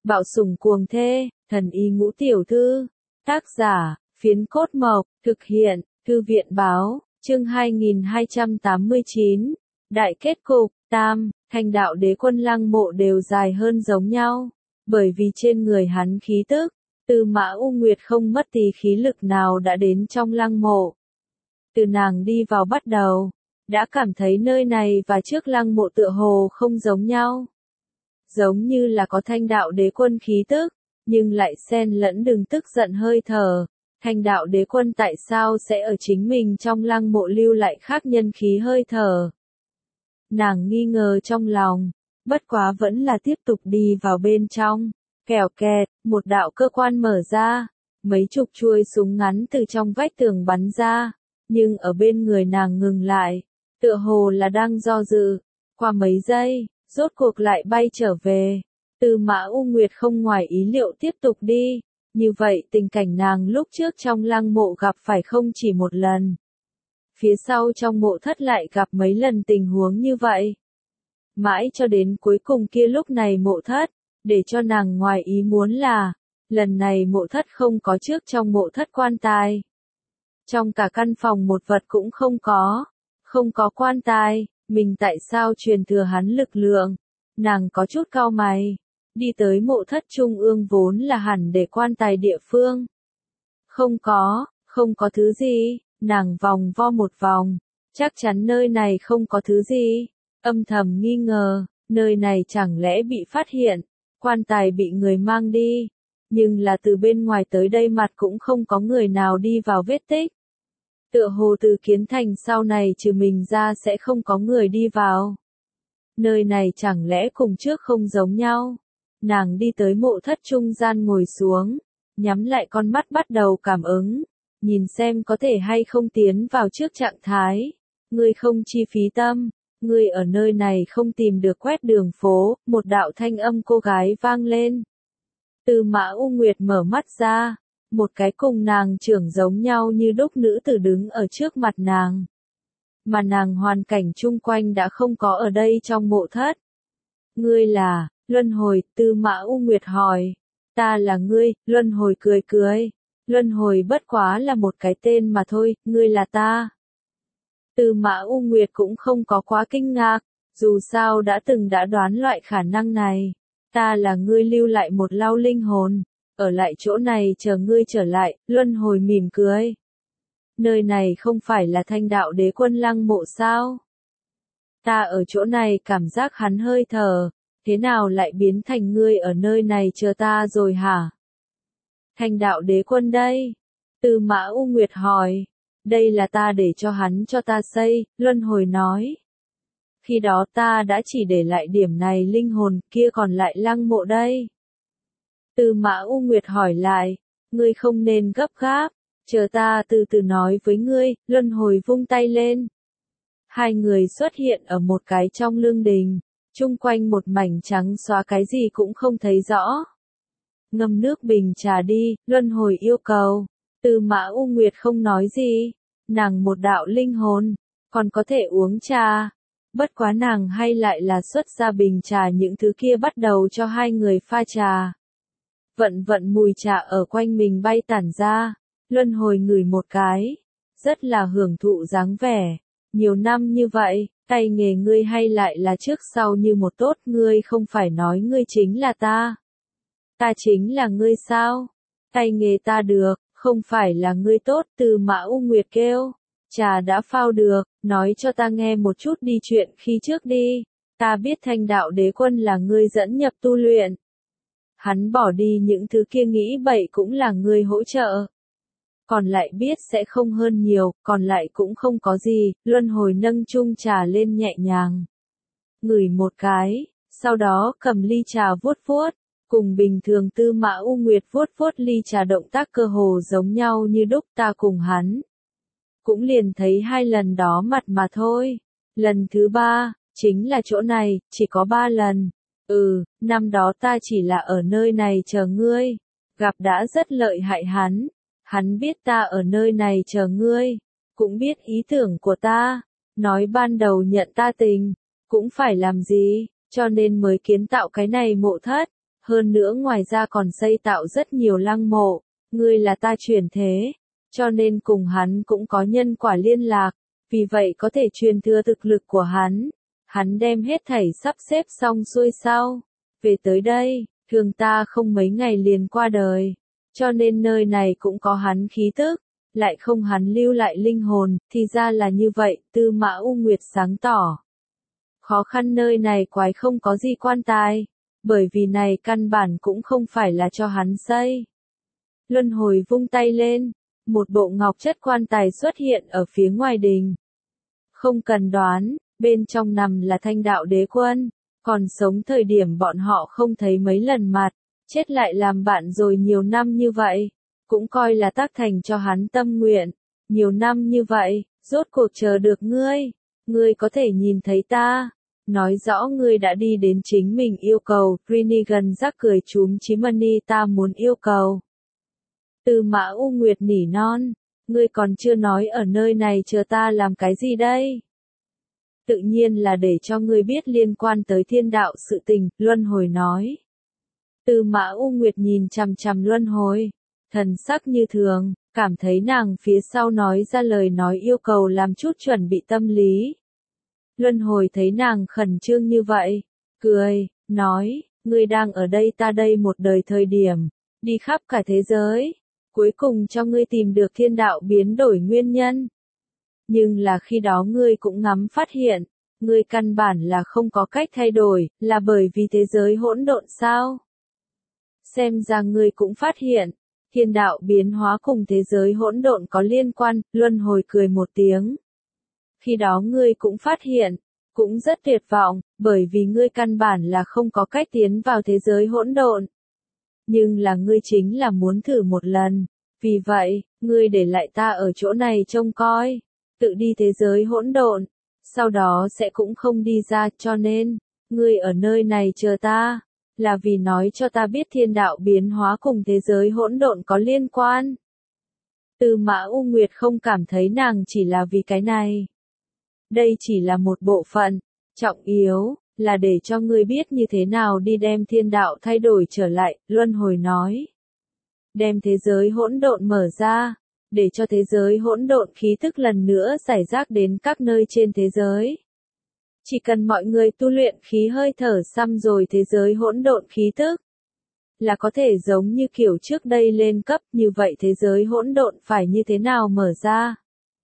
Bạo sủng cuồng thê, thần y ngũ tiểu thư. Tác giả, Phiến Cốt Mộc, thực hiện, Thư viện báo, chương 2289. Đại kết cục, tam, Thanh đạo đế quân lăng mộ đều dài hơn giống nhau, bởi vì trên người hắn khí tức, Tư Mã U Nguyệt không mất tí khí lực nào đã đến trong lăng mộ. Từ nàng đi vào bắt đầu, đã cảm thấy nơi này và trước lăng mộ tựa hồ không giống nhau. Giống như là có thanh đạo đế quân khí tức, nhưng lại xen lẫn đừng tức giận hơi thở. Thanh đạo đế quân tại sao sẽ ở chính mình trong lăng mộ lưu lại khác nhân khí hơi thở? Nàng nghi ngờ trong lòng, bất quá vẫn là tiếp tục đi vào bên trong. Kèo kẹt, một đạo cơ quan mở ra, mấy chục chuôi súng ngắn từ trong vách tường bắn ra, nhưng ở bên người nàng ngừng lại, tựa hồ là đang do dự. Qua mấy giây, rốt cuộc lại bay trở về. Tư Mã U Nguyệt không ngoài ý liệu tiếp tục đi. Như vậy tình cảnh nàng lúc trước trong lăng mộ gặp phải không chỉ một lần. Phía sau trong mộ thất lại gặp mấy lần tình huống như vậy. Mãi cho đến cuối cùng kia lúc này mộ thất, để cho nàng ngoài ý muốn là, lần này mộ thất không có trước trong mộ thất quan tài. Trong cả căn phòng một vật cũng không có quan tài, mình tại sao truyền thừa hắn lực lượng? Nàng có chút cau mày, đi tới mộ thất trung ương vốn là hẳn để quan tài địa phương. Không có thứ gì, nàng vòng vo một vòng, chắc chắn nơi này không có thứ gì, âm thầm nghi ngờ, nơi này chẳng lẽ bị phát hiện, quan tài bị người mang đi, nhưng là từ bên ngoài tới đây mặt cũng không có người nào đi vào vết tích. Tựa hồ từ kiến thành sau này trừ mình ra sẽ không có người đi vào. Nơi này chẳng lẽ cùng trước không giống nhau? Nàng đi tới mộ thất trung gian ngồi xuống, nhắm lại con mắt bắt đầu cảm ứng, nhìn xem có thể hay không tiến vào trước trạng thái. Ngươi không chi phí tâm, ngươi ở nơi này không tìm được quét đường phố, một đạo thanh âm cô gái vang lên. Tư Mã U Nguyệt mở mắt ra, một cái cùng nàng trưởng giống nhau như đúc nữ tử đứng ở trước mặt nàng. Mà nàng hoàn cảnh chung quanh đã không có ở đây trong mộ thất. Ngươi là, Luân Hồi, Tư Mã U Nguyệt hỏi. Ta là ngươi, Luân Hồi cười cười. Luân Hồi bất quá là một cái tên mà thôi, ngươi là ta. Tư Mã U Nguyệt cũng không có quá kinh ngạc, dù sao đã đoán loại khả năng này. Ta là ngươi lưu lại một lao linh hồn, ở lại chỗ này chờ ngươi trở lại, Luân Hồi mỉm cười. Nơi này không phải là Thanh đạo đế quân lăng mộ sao? Ta ở chỗ này cảm giác hắn hơi thở, thế nào lại biến thành ngươi ở nơi này chờ ta rồi hả? Thanh đạo đế quân đây? Tư Mã U Nguyệt hỏi. Đây là ta để cho hắn cho ta xây, Luân Hồi nói. Khi đó ta đã chỉ để lại điểm này linh hồn, kia còn lại lăng mộ đây. Tư Mã U Nguyệt hỏi lại, ngươi không nên gấp gáp, chờ ta từ từ nói với ngươi, Luân Hồi vung tay lên. Hai người xuất hiện ở một cái trong lương đình, chung quanh một mảnh trắng xóa cái gì cũng không thấy rõ. Ngâm nước bình trà đi, Luân Hồi yêu cầu. Tư Mã U Nguyệt không nói gì, nàng một đạo linh hồn, còn có thể uống trà. Bất quá nàng hay lại là xuất ra bình trà những thứ kia bắt đầu cho hai người pha trà. Vận mùi trà ở quanh mình bay tản ra, Luân Hồi ngửi một cái, rất là hưởng thụ dáng vẻ. Nhiều năm như vậy, tay nghề ngươi hay lại là trước sau như một tốt, ngươi không phải nói ngươi chính là ta. Ta chính là ngươi sao? Tay nghề ta được, không phải là ngươi tốt, Tư Mã U Nguyệt kêu. Trà đã phao được, nói cho ta nghe một chút đi chuyện khi trước đi. Ta biết Thanh đạo đế quân là ngươi dẫn nhập tu luyện. Hắn bỏ đi những thứ kia nghĩ bậy cũng là ngươi hỗ trợ. Còn lại biết sẽ không hơn nhiều, còn lại cũng không có gì, Luân Hồi nâng chung trà lên nhẹ nhàng. Ngửi một cái, sau đó cầm ly trà vuốt vuốt, cùng bình thường Tư Mã U Nguyệt vuốt vuốt ly trà động tác cơ hồ giống nhau như đúc. Ta cùng hắn cũng liền thấy hai lần đó mặt mà thôi. Lần thứ ba, chính là chỗ này, chỉ có 3 lần. Năm đó ta chỉ là ở nơi này chờ ngươi, gặp đã rất lợi hại hắn. Hắn biết ta ở nơi này chờ ngươi, cũng biết ý tưởng của ta, nói ban đầu nhận ta tình, cũng phải làm gì, cho nên mới kiến tạo cái này mộ thất. Hơn nữa ngoài ra còn xây tạo rất nhiều lăng mộ, ngươi là ta chuyển thế, cho nên cùng hắn cũng có nhân quả liên lạc, vì vậy có thể truyền thừa thực lực của hắn. Hắn đem hết thảy sắp xếp xong xuôi sau, về tới đây, thường ta không mấy ngày liền qua đời, cho nên nơi này cũng có hắn khí tức, lại không hắn lưu lại linh hồn, thì ra là như vậy, Tư Mã U Nguyệt sáng tỏ. Khó khăn nơi này quái không có gì quan tài, bởi vì này căn bản cũng không phải là cho hắn xây. Luân hồi vung tay lên, một bộ ngọc chất quan tài xuất hiện ở phía ngoài đình. Không cần đoán, bên trong nằm là Thanh Đạo Đế Quân, còn sống thời điểm bọn họ không thấy mấy lần mặt, chết lại làm bạn rồi nhiều năm như vậy, cũng coi là tác thành cho hắn tâm nguyện. Nhiều năm như vậy, rốt cuộc chờ được ngươi có thể nhìn thấy ta, nói rõ ngươi đã đi đến chính mình yêu cầu. Rinnegan rắc cười chúm chí Money, ta muốn yêu cầu. Tư Mã U Nguyệt nỉ non, ngươi còn chưa nói ở nơi này chờ ta làm cái gì đây? Tự nhiên là để cho ngươi biết liên quan tới thiên đạo sự tình, Luân Hồi nói. Tư Mã U Nguyệt nhìn chằm chằm Luân Hồi, thần sắc như thường, cảm thấy nàng phía sau nói ra lời nói yêu cầu làm chút chuẩn bị tâm lý. Luân Hồi thấy nàng khẩn trương như vậy, cười, nói, ngươi đang ở đây ta đây một đời thời điểm, đi khắp cả thế giới, cuối cùng cho ngươi tìm được thiên đạo biến đổi nguyên nhân. Nhưng là khi đó ngươi cũng ngắm phát hiện, ngươi căn bản là không có cách thay đổi, là bởi vì thế giới hỗn độn sao? Xem ra ngươi cũng phát hiện, thiên đạo biến hóa cùng thế giới hỗn độn có liên quan, Luân Hồi cười một tiếng. Khi đó ngươi cũng phát hiện, cũng rất tuyệt vọng, bởi vì ngươi căn bản là không có cách tiến vào thế giới hỗn độn. Nhưng là ngươi chính là muốn thử một lần, vì vậy, ngươi để lại ta ở chỗ này trông coi, tự đi thế giới hỗn độn, sau đó sẽ cũng không đi ra, cho nên, ngươi ở nơi này chờ ta, là vì nói cho ta biết thiên đạo biến hóa cùng thế giới hỗn độn có liên quan. Tư Mã U Nguyệt không cảm thấy nàng chỉ là vì cái này. Đây chỉ là một bộ phận, trọng yếu, là để cho ngươi biết như thế nào đi đem thiên đạo thay đổi trở lại, Luân Hồi nói. Đem thế giới hỗn độn mở ra, để cho thế giới hỗn độn khí thức lần nữa giải rác đến các nơi trên thế giới. Chỉ cần mọi người tu luyện khí hơi thở xăm rồi thế giới hỗn độn khí thức, là có thể giống như kiểu trước đây lên cấp, như vậy thế giới hỗn độn phải như thế nào mở ra?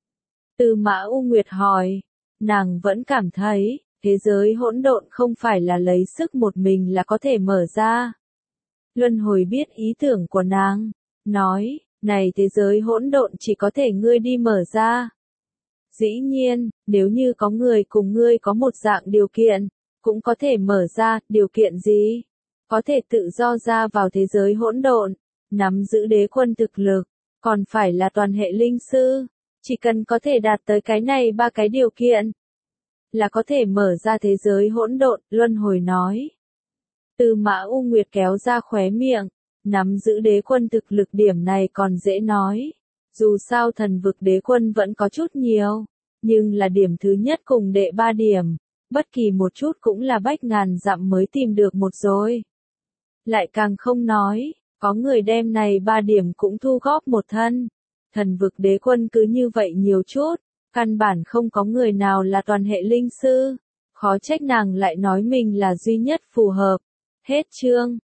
Tư Mã U Nguyệt hỏi, nàng vẫn cảm thấy, thế giới hỗn độn không phải là lấy sức một mình là có thể mở ra. Luân Hồi biết ý tưởng của nàng, nói, này thế giới hỗn độn chỉ có thể ngươi đi mở ra. Dĩ nhiên, nếu như có người cùng ngươi có một dạng điều kiện, cũng có thể mở ra, điều kiện gì? Có thể tự do ra vào thế giới hỗn độn, nắm giữ đế quân thực lực, còn phải là toàn hệ linh sư, chỉ cần có thể đạt tới cái này ba cái điều kiện, là có thể mở ra thế giới hỗn độn, Luân Hồi nói. Tư Mã U Nguyệt kéo ra khóe miệng, nắm giữ đế quân thực lực điểm này còn dễ nói. Dù sao thần vực đế quân vẫn có chút nhiều, nhưng là điểm thứ nhất cùng đệ 3 điểm, bất kỳ một chút cũng là bách ngàn dặm mới tìm được một rồi. Lại càng không nói, có người đem này 3 điểm cũng thu góp một thân. Thần vực đế quân cứ như vậy nhiều chút, căn bản không có người nào là toàn hệ linh sư. Khó trách nàng lại nói mình là duy nhất phù hợp. Hết chương.